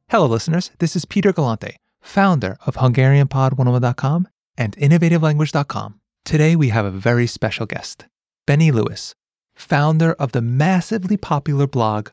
Hello, listeners. This is Peter Galante, founder of HungarianPod101.com and InnovativeLanguage.com. Today, we have a very special guest, Benny Lewis, founder of the massively popular blog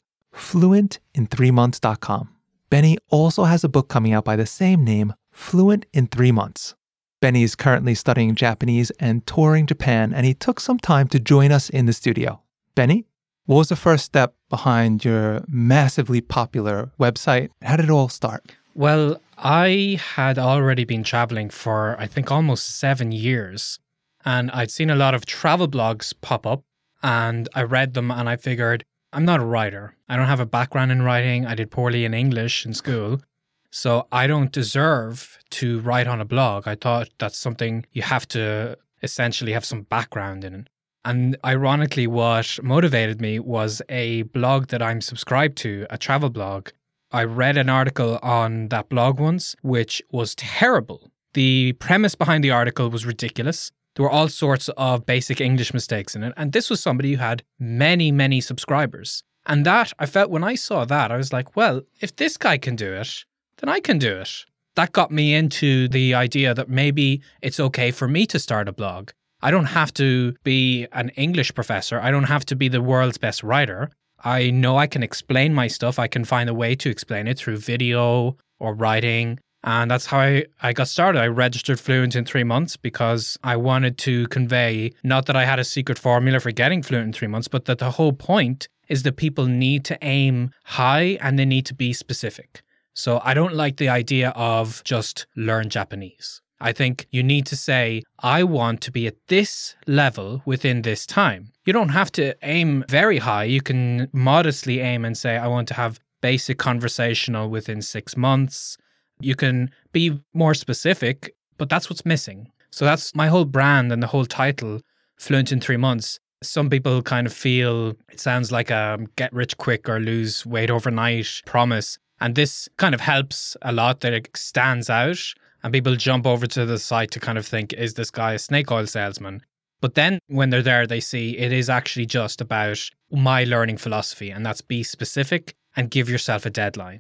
FluentIn3Months.com. Benny also has a book coming out by the same name, Fluent in 3 Months. Benny is currently studying Japanese and touring Japan, and he took some time to join us in the studio. Benny, what was the first step behind your massively popular website? How did it all start? Well, I had already been traveling for, I think, almost 7 years. And I'd seen a lot of travel blogs pop up, and I read them and I figured, I'm not a writer. I don't have a background in writing. I did poorly in English in school. So I don't deserve to write on a blog. I thought that's something you have to essentially have some background in. And ironically, what motivated me was a blog that I'm subscribed to, a travel blog. I read an article on that blog once, which was terrible. The premise behind the article was ridiculous. There were all sorts of basic English mistakes in it. And this was somebody who had many, many subscribers. And that, I felt when I saw that, I was like, well, if this guy can do it, then I can do it. That got me into the idea that maybe it's okay for me to start a blog. I don't have to be an English professor. I don't have to be the world's best writer. I know I can explain my stuff. I can find a way to explain it through video or writing. And that's how I got started. I registered Fluent in 3 months because I wanted to convey, not that I had a secret formula for getting fluent in 3 months, but that the whole point is that people need to aim high and they need to be specific. So I don't like the idea of just learn Japanese. I think you need to say, I want to be at this level within this time. You don't have to aim very high. You can modestly aim and say, I want to have basic conversational within 6 months. You can be more specific, but that's what's missing. So that's my whole brand and the whole title, Fluent in 3 Months. Some people kind of feel it sounds like a get rich quick or lose weight overnight promise. And this kind of helps a lot that it stands out and people jump over to the site to kind of think, is this guy a snake oil salesman? But then when they're there, they see it is actually just about my learning philosophy, and that's be specific and give yourself a deadline.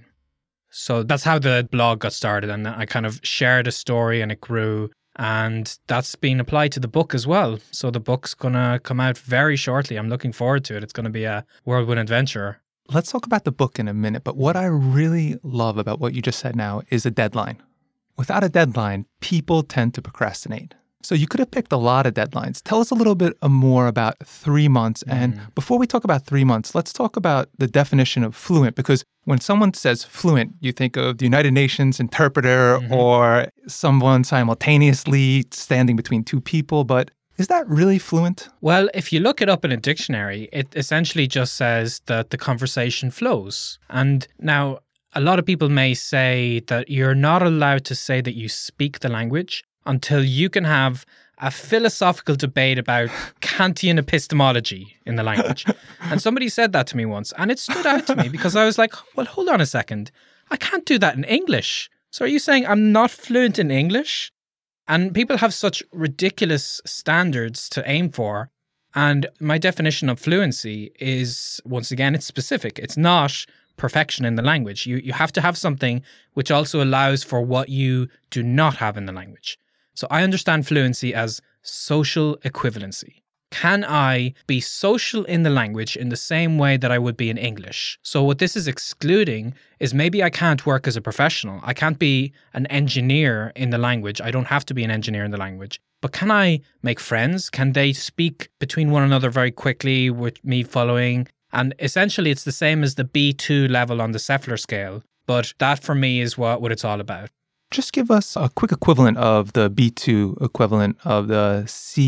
So that's how the blog got started, and I kind of shared a story and it grew, and that's been applied to the book as well. So the book's going to come out very shortly. I'm looking forward to it. It's going to be a whirlwind adventure. Let's talk about the book in a minute, but what I really love about what you just said now is a deadline. Without a deadline, people tend to procrastinate. So you could have picked a lot of deadlines. Tell us a little bit more about 3 months. And before we talk about 3 months, let's talk about the definition of fluent, because when someone says fluent, you think of the United Nations interpreter or someone simultaneously standing between two people, but is that really fluent? Well, if you look it up in a dictionary, it essentially just says that the conversation flows. And now, a lot of people may say that you're not allowed to say that you speak the language until you can have a philosophical debate about Kantian epistemology in the language. And somebody said that to me once, and it stood out to me because I was like, well, hold on a second. I can't do that in English. So are you saying I'm not fluent in English? And people have such ridiculous standards to aim for. And my definition of fluency is, once again, it's specific. It's not perfection in the language. You have to have something which also allows for what you do not have in the language. So I understand fluency as social equivalency. Can I be social in the language in the same way that I would be in English? So what this is excluding is maybe I can't work as a professional. I can't be an engineer in the language. I don't have to be an engineer in the language. But can I make friends? Can they speak between one another very quickly with me following? And essentially it's the same as the B2 level on the Seffler scale. But that for me is what it's all about. Just give us a quick equivalent of the B2 equivalent of the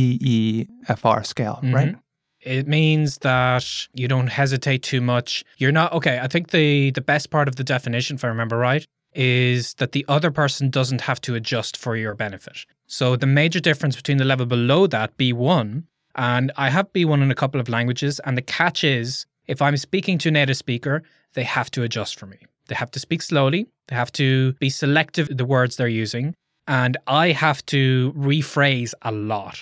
CEFR scale, right? It means that you don't hesitate too much. You're not, okay, I think the best part of the definition, if I remember right, is that the other person doesn't have to adjust for your benefit. So the major difference between the level below that, B1, and I have B1 in a couple of languages, and the catch is, if I'm speaking to a native speaker, they have to adjust for me. They have to speak slowly. They have to be selective in the words they're using. And I have to rephrase a lot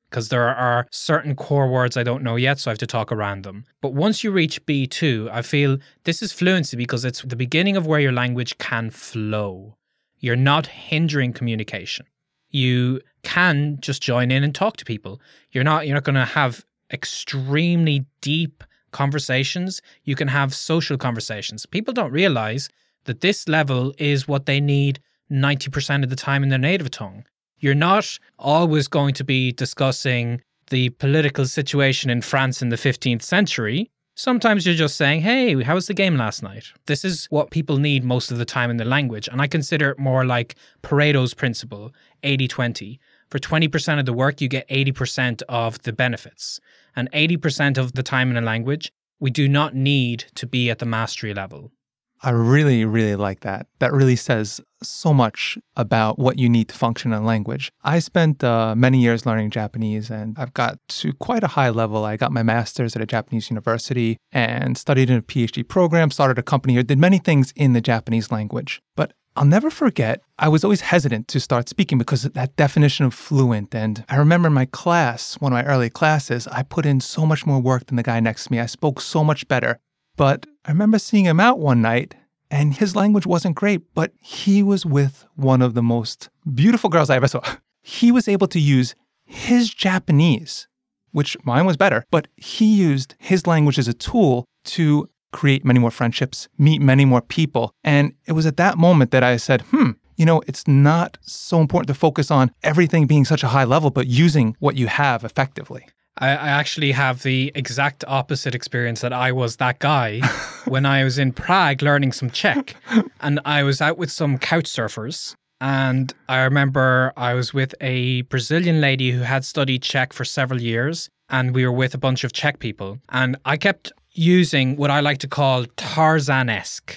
because there are certain core words I don't know yet, so I have to talk around them. But once you reach B2, I feel this is fluency because it's the beginning of where your language can flow. You're not hindering communication. You can just join in and talk to people. You're not going to have extremely deep conversations. You can have social conversations. People don't realize that this level is what they need 90% of the time in their native tongue. You're not always going to be discussing the political situation in France in the 15th century. Sometimes you're just saying, hey, how was the game last night? This is what people need most of the time in the language. And I consider it more like Pareto's principle, 80-20. For 20% of the work, you get 80% of the benefits. And 80% of the time in a language, we do not need to be at the mastery level. I really, really like that. That really says so much about what you need to function in a language. I spent many years learning Japanese, and I've got to quite a high level. I got my master's at a Japanese university and studied in a PhD program, started a company here, did many things in the Japanese language. But I'll never forget, I was always hesitant to start speaking because of that definition of fluent. And I remember in my class, one of my early classes, I put in so much more work than the guy next to me. I spoke so much better. But I remember seeing him out one night, and his language wasn't great, but he was with one of the most beautiful girls I ever saw. He was able to use his Japanese, which mine was better, but he used his language as a tool to create many more friendships, meet many more people. And it was at that moment that I said, it's not so important to focus on everything being such a high level, but using what you have effectively. I actually have the exact opposite experience that I was that guy when I was in Prague learning some Czech. And I was out with some couch surfers. And I remember I was with a Brazilian lady who had studied Czech for several years. And we were with a bunch of Czech people. And I kept using what I like to call Tarzan-esque,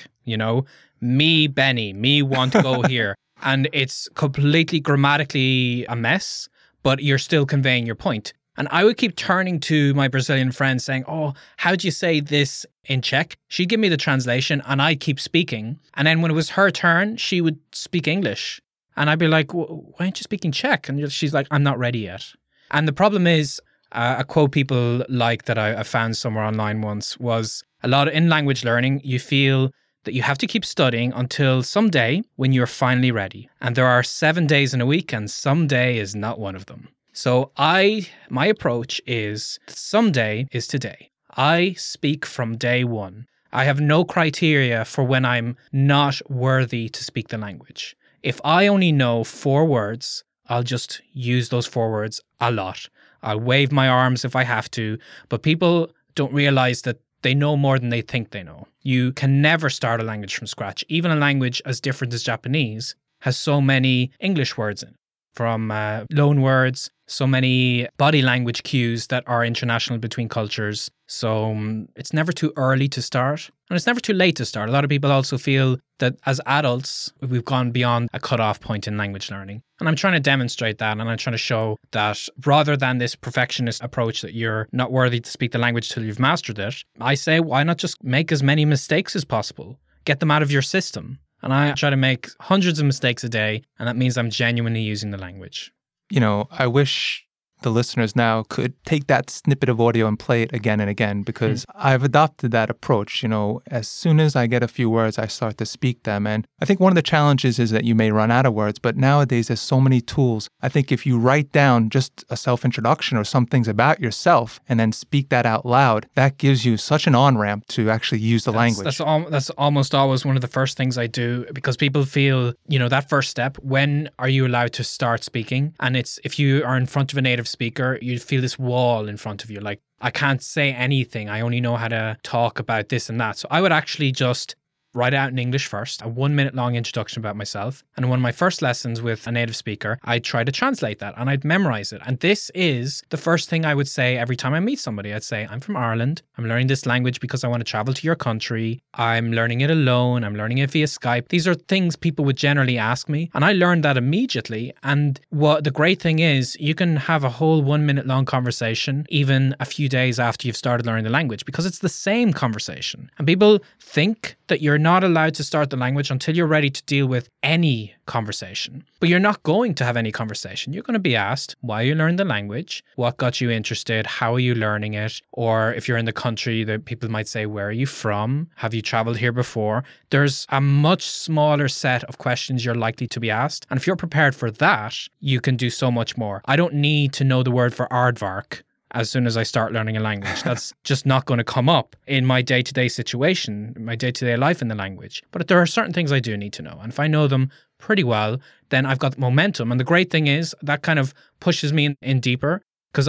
me, Benny, me want to go here. And it's completely grammatically a mess, but you're still conveying your point. And I would keep turning to my Brazilian friend saying, oh, how do you say this in Czech? She'd give me the translation and I'd keep speaking. And then when it was her turn, she would speak English. And I'd be like, why aren't you speaking Czech? And she's like, I'm not ready yet. And the problem is, a quote people like that I found somewhere online once was, a lot of in language learning, you feel that you have to keep studying until someday when you're finally ready. And there are 7 days in a week and someday is not one of them. So my approach is someday is today. I speak from day one. I have no criteria for when I'm not worthy to speak the language. If I only know 4 words, I'll just use those 4 words a lot. I'll wave my arms if I have to, but people don't realize that they know more than they think they know. You can never start a language from scratch. Even a language as different as Japanese has so many English words in it. From loan words, so many body language cues that are international between cultures. So it's never too early to start and it's never too late to start. A lot of people also feel that as adults, we've gone beyond a cutoff point in language learning. And I'm trying to demonstrate that, and I'm trying to show that rather than this perfectionist approach that you're not worthy to speak the language till you've mastered it, I say, why not just make as many mistakes as possible? Get them out of your system. And I try to make hundreds of mistakes a day, and that means I'm genuinely using the language. I wish the listeners now could take that snippet of audio and play it again and again, because I've adopted that approach. As soon as I get a few words, I start to speak them. And I think one of the challenges is that you may run out of words, but nowadays there's so many tools. I think if you write down just a self-introduction or some things about yourself and then speak that out loud, that gives you such an on-ramp to actually use the language. That's almost always one of the first things I do, because people feel, that first step, when are you allowed to start speaking? And it's, if you are in front of a native speaker, you feel this wall in front of you. Like, I can't say anything. I only know how to talk about this and that. So I would actually just write out in English first, a 1 minute long introduction about myself. And in one of my first lessons with a native speaker, I'd try to translate that and I'd memorize it. And this is the first thing I would say every time I meet somebody. I'd say, I'm from Ireland. I'm learning this language because I want to travel to your country. I'm learning it alone. I'm learning it via Skype. These are things people would generally ask me. And I learned that immediately. And what the great thing is, you can have a whole 1 minute long conversation, even a few days after you've started learning the language, because it's the same conversation. And people think that you're not allowed to start the language until you're ready to deal with any conversation. But you're not going to have any conversation. You're going to be asked why you learned the language, what got you interested, how are you learning it, or if you're in the country, that people might say, where are you from? Have you traveled here before? There's a much smaller set of questions you're likely to be asked. And if you're prepared for that, you can do so much more. I don't need to know the word for aardvark as soon as I start learning a language. That's just not going to come up in my day-to-day situation, my day-to-day life in the language. But there are certain things I do need to know. And if I know them pretty well, then I've got momentum. And the great thing is that kind of pushes me in deeper, because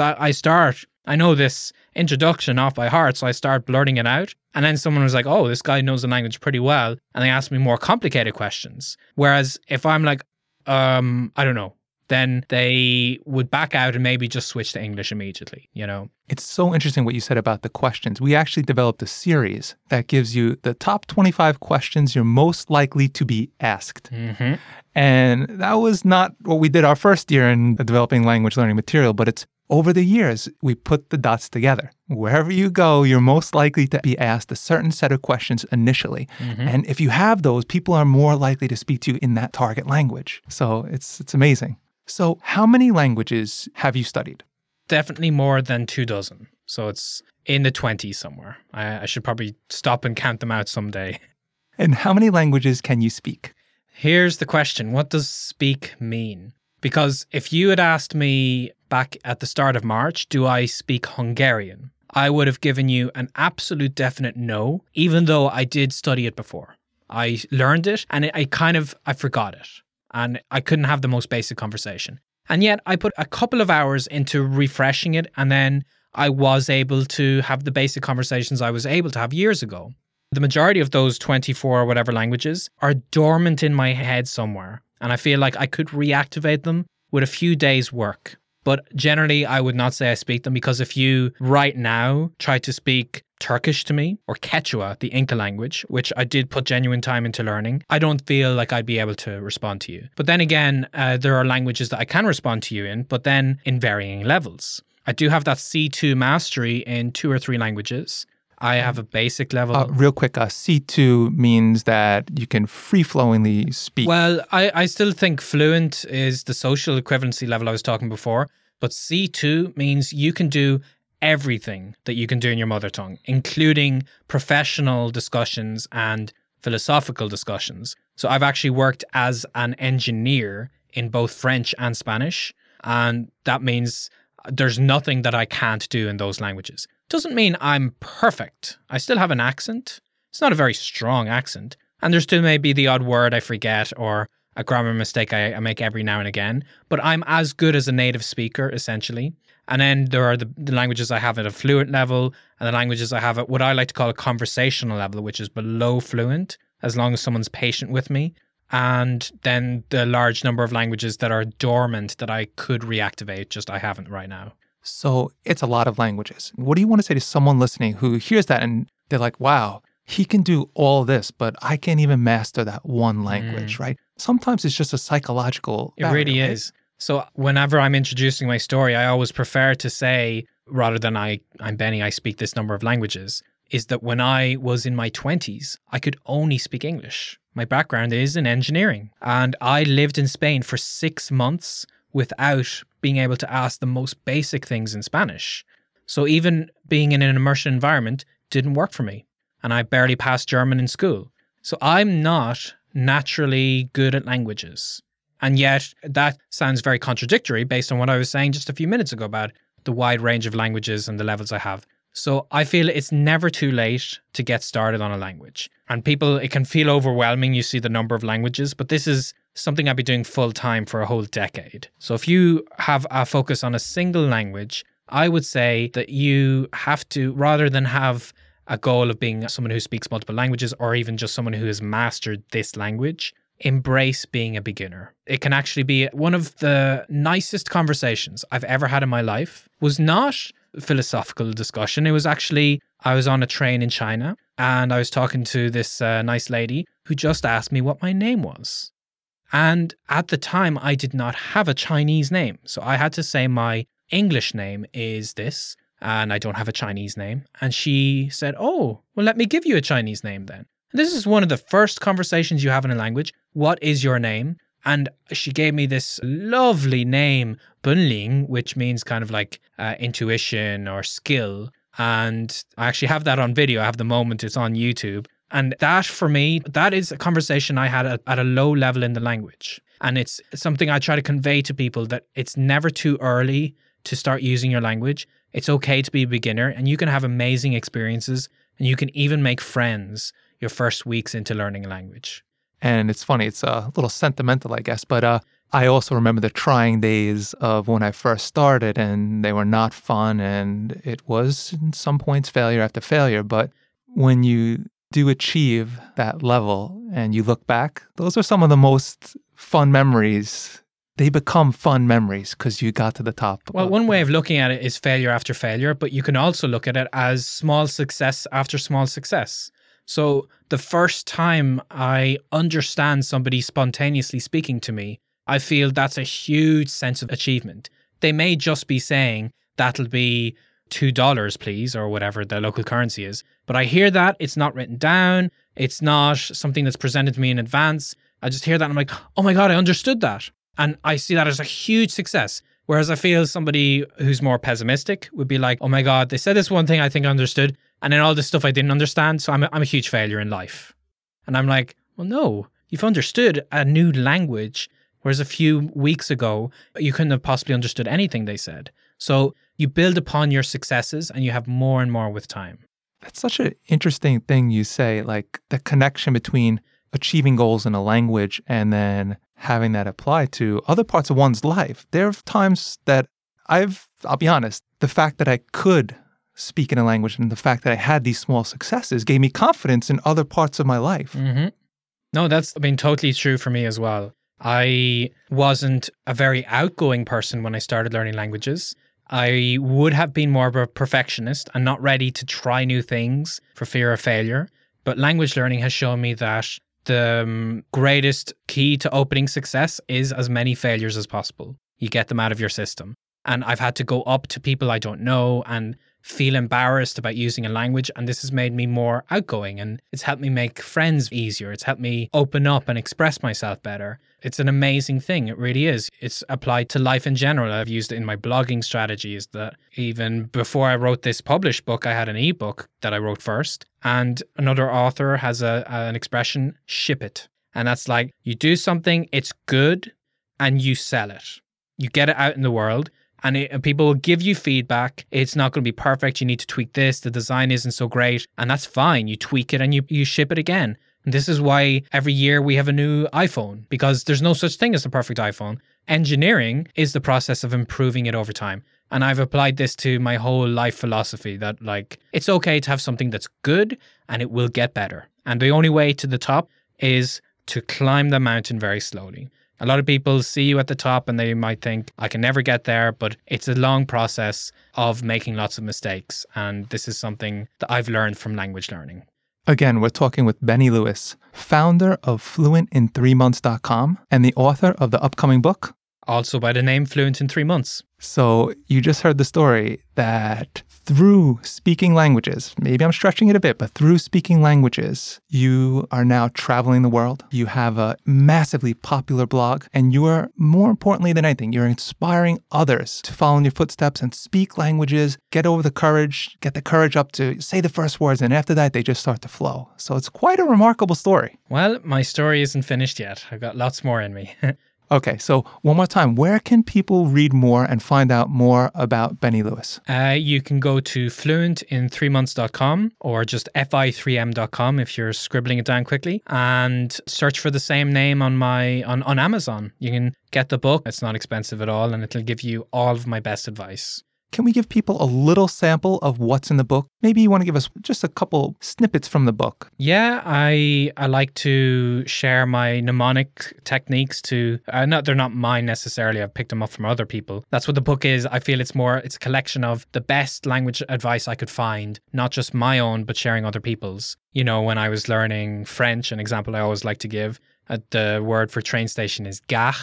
I know this introduction off by heart, so I start blurting it out. And then someone was like, oh, this guy knows the language pretty well. And they ask me more complicated questions. Whereas if I'm like, I don't know, then they would back out and maybe just switch to English immediately, you know? It's so interesting what you said about the questions. We actually developed a series that gives you the top 25 questions you're most likely to be asked. Mm-hmm. And that was not what we did our first year in developing language learning material, but it's over the years, we put the dots together. Wherever you go, you're most likely to be asked a certain set of questions initially. Mm-hmm. And if you have those, people are more likely to speak to you in that target language. So it's amazing. So how many languages have you studied? Definitely more than 24. So it's in the 20s somewhere. I should probably stop and count them out someday. And how many languages can you speak? Here's the question. What does speak mean? Because if you had asked me back at the start of March, do I speak Hungarian? I would have given you an absolute definite no, even though I did study it before. I learned it and I forgot it. And I couldn't have the most basic conversation. And yet I put a couple of hours into refreshing it, and then I was able to have the basic conversations I was able to have years ago. The majority of those 24 or whatever languages are dormant in my head somewhere, and I feel like I could reactivate them with a few days' work. But generally, I would not say I speak them, because if you right now try to speak Turkish to me, or Quechua, the Inca language, which I did put genuine time into learning, I don't feel like I'd be able to respond to you. But then again, there are languages that I can respond to you in, but then in varying levels. I do have that C2 mastery in 2 or 3 languages. I have a basic level. Real quick, C2 means that you can free-flowingly speak. Well, I still think fluent is the social equivalency level I was talking before, but C2 means you can do everything that you can do in your mother tongue, including professional discussions and philosophical discussions. So I've actually worked as an engineer in both French and Spanish, and that means there's nothing that I can't do in those languages. Doesn't mean I'm perfect. I still have an accent. It's not a very strong accent. And there still may be the odd word I forget or a grammar mistake I make every now and again. But I'm as good as a native speaker, essentially. And then there are the languages I have at a fluent level, and the languages I have at what I like to call a conversational level, which is below fluent, as long as someone's patient with me. And then the large number of languages that are dormant that I could reactivate, just I haven't right now. So it's a lot of languages. What do you want to say to someone listening who hears that and they're like, wow, he can do all this, but I can't even master that one language, right? Sometimes it's just a psychological barrier, It really right? is. So whenever I'm introducing my story, I always prefer to say, rather than I'm Benny, I speak this number of languages, is that when I was in my 20s, I could only speak English. My background is in engineering, and I lived in Spain for 6 months without being able to ask the most basic things in Spanish. So even being in an immersion environment didn't work for me, and I barely passed German in school. So I'm not naturally good at languages. And yet that sounds very contradictory based on what I was saying just a few minutes ago about the wide range of languages and the levels I have. So I feel it's never too late to get started on a language. And people, it can feel overwhelming. You see the number of languages, but this is something I've been doing full time for a whole decade. So if you have a focus on a single language, I would say that you have to, rather than have a goal of being someone who speaks multiple languages or even just someone who has mastered this language, embrace being a beginner. It can actually be one of the nicest conversations I've ever had in my life. Was not philosophical discussion. It was actually, I was on a train in China and I was talking to this nice lady who just asked me what my name was. And at the time, I did not have a Chinese name. So I had to say my English name is this, and I don't have a Chinese name. And she said, oh, well, let me give you a Chinese name then. And this is one of the first conversations you have in a language. What is your name? And she gave me this lovely name, Bunling, which means kind of like intuition or skill. And I actually have that on video. I have the moment. It's on YouTube. And that, for me, that is a conversation I had at a low level in the language. And it's something I try to convey to people, that it's never too early to start using your language. It's okay to be a beginner, and you can have amazing experiences, and you can even make friends your first weeks into learning a language. And it's funny, it's a little sentimental, I guess, but I also remember the trying days of when I first started, and they were not fun, and it was in some points failure after failure. But when you do achieve that level and you look back, those are some of the most fun memories. They become fun memories because you got to the top. Well, one way of looking at it is failure after failure, but you can also look at it as small success after small success. So the first time I understand somebody spontaneously speaking to me, I feel that's a huge sense of achievement. They may just be saying, that'll be $2, please, or whatever the local currency is. But I hear that, it's not written down, it's not something that's presented to me in advance. I just hear that and I'm like, oh my God, I understood that. And I see that as a huge success. Whereas I feel somebody who's more pessimistic would be like, oh my God, they said this one thing I think I understood, and then all this stuff I didn't understand, so I'm a huge failure in life. And I'm like, well, no, you've understood a new language, whereas a few weeks ago, you couldn't have possibly understood anything they said. So you build upon your successes and you have more and more with time. That's such an interesting thing you say, like the connection between achieving goals in a language and then having that apply to other parts of one's life. There are times that I'll be honest, the fact that I could speak in a language and the fact that I had these small successes gave me confidence in other parts of my life. Mm-hmm. No, that's been totally true for me as well. I wasn't a very outgoing person when I started learning languages. I would have been more of a perfectionist and not ready to try new things for fear of failure. But language learning has shown me that the greatest key to opening success is as many failures as possible. You get them out of your system. And I've had to go up to people I don't know and feel embarrassed about using a language. And this has made me more outgoing, and it's helped me make friends easier. It's helped me open up and express myself better. It's an amazing thing. It really is. It's applied to life in general. I've used it in my blogging strategies. That even before I wrote this published book, I had an ebook that I wrote first. And another author has an expression, ship it. And that's like, you do something, it's good, and you sell it. You get it out in the world. And people will give you feedback. It's not going to be perfect. You need to tweak this. The design isn't so great. And that's fine. You tweak it and you ship it again. And this is why every year we have a new iPhone, because there's no such thing as the perfect iPhone. Engineering is the process of improving it over time. And I've applied this to my whole life philosophy that, like, it's okay to have something that's good and it will get better. And the only way to the top is to climb the mountain very slowly. A lot of people see you at the top and they might think, I can never get there, but it's a long process of making lots of mistakes. And this is something that I've learned from language learning. Again, we're talking with Benny Lewis, founder of FluentIn3months.com and the author of the upcoming book, also by the name Fluent in 3 Months. So you just heard the story that through speaking languages, maybe I'm stretching it a bit, but through speaking languages, you are now traveling the world. You have a massively popular blog, and you are, more importantly than anything, you're inspiring others to follow in your footsteps and speak languages, get the courage up to say the first words, and after that, they just start to flow. So it's quite a remarkable story. Well, my story isn't finished yet. I've got lots more in me. Okay, so one more time, where can people read more and find out more about Benny Lewis? You can go to fluentin3months.com or just fi3m.com if you're scribbling it down quickly, and search for the same name on Amazon. You can get the book. It's not expensive at all, and it'll give you all of my best advice. Can we give people a little sample of what's in the book? Maybe you want to give us just a couple snippets from the book. Yeah, I like to share my mnemonic techniques to, they're not mine necessarily. I've picked them up from other people. That's what the book is. I feel it's a collection of the best language advice I could find, not just my own, but sharing other people's. You know, when I was learning French, an example I always like to give, the word for train station is gare,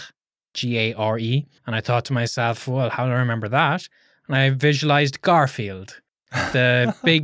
Gare. And I thought to myself, well, how do I remember that? And I visualized Garfield, the big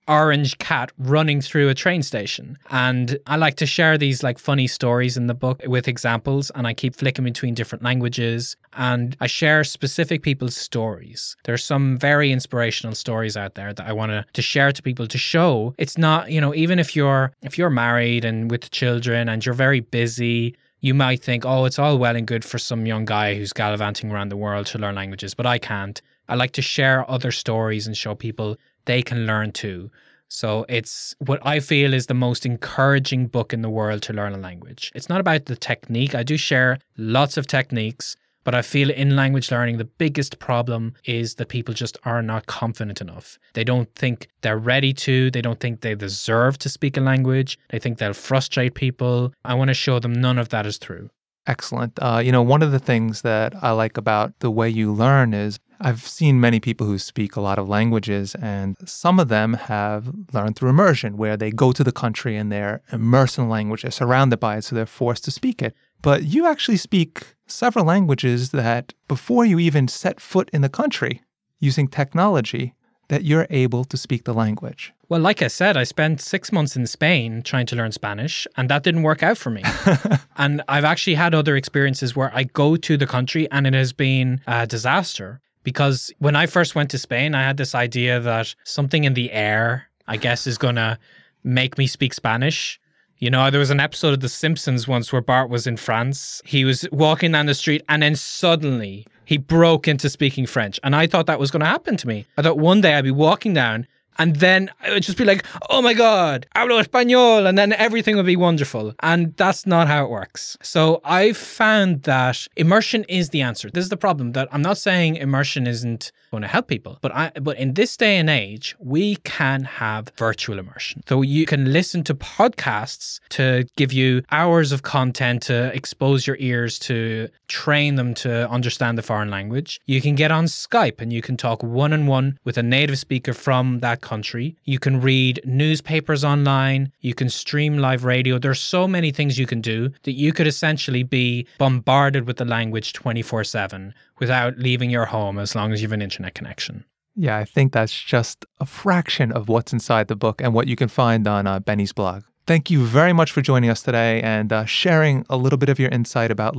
orange cat running through a train station. And I like to share these like funny stories in the book with examples, and I keep flicking between different languages, and I share specific people's stories. There's some very inspirational stories out there that I want to share to people to show it's not, even if you're married and with children and you're very busy, you might think, oh, it's all well and good for some young guy who's gallivanting around the world to learn languages, but I can't. I like to share other stories and show people they can learn too. So it's what I feel is the most encouraging book in the world to learn a language. It's not about the technique. I do share lots of techniques, but I feel in language learning, the biggest problem is that people just are not confident enough. They don't think they're ready to. They don't think they deserve to speak a language. They think they'll frustrate people. I want to show them none of that is true. Excellent. One of the things that I like about the way you learn is I've seen many people who speak a lot of languages, and some of them have learned through immersion, where they go to the country and they're immersed in the language, they're surrounded by it, so they're forced to speak it. But you actually speak several languages that before you even set foot in the country, using technology, that you're able to speak the language. Well, like I said, I spent 6 months in Spain trying to learn Spanish, and that didn't work out for me. And I've actually had other experiences where I go to the country and it has been a disaster. Because when I first went to Spain, I had this idea that something in the air, I guess, is going to make me speak Spanish. There was an episode of The Simpsons once where Bart was in France. He was walking down the street and then suddenly he broke into speaking French. And I thought that was going to happen to me. I thought one day I'd be walking down and then I would just be like, oh my God, hablo español. And then everything would be wonderful. And that's not how it works. So I've found that immersion is the answer. This is the problem, that I'm not saying immersion isn't going to help people. But in this day and age, we can have virtual immersion. So you can listen to podcasts to give you hours of content to expose your ears, to train them to understand the foreign language. You can get on Skype and you can talk one-on-one with a native speaker from that country. You can read newspapers online. You can stream live radio. There's so many things you can do that you could essentially be bombarded with the language 24/7 without leaving your home, as long as you have an internet connection. Yeah, I think that's just a fraction of what's inside the book and what you can find on Benny's blog. Thank you very much for joining us today and sharing a little bit of your insight about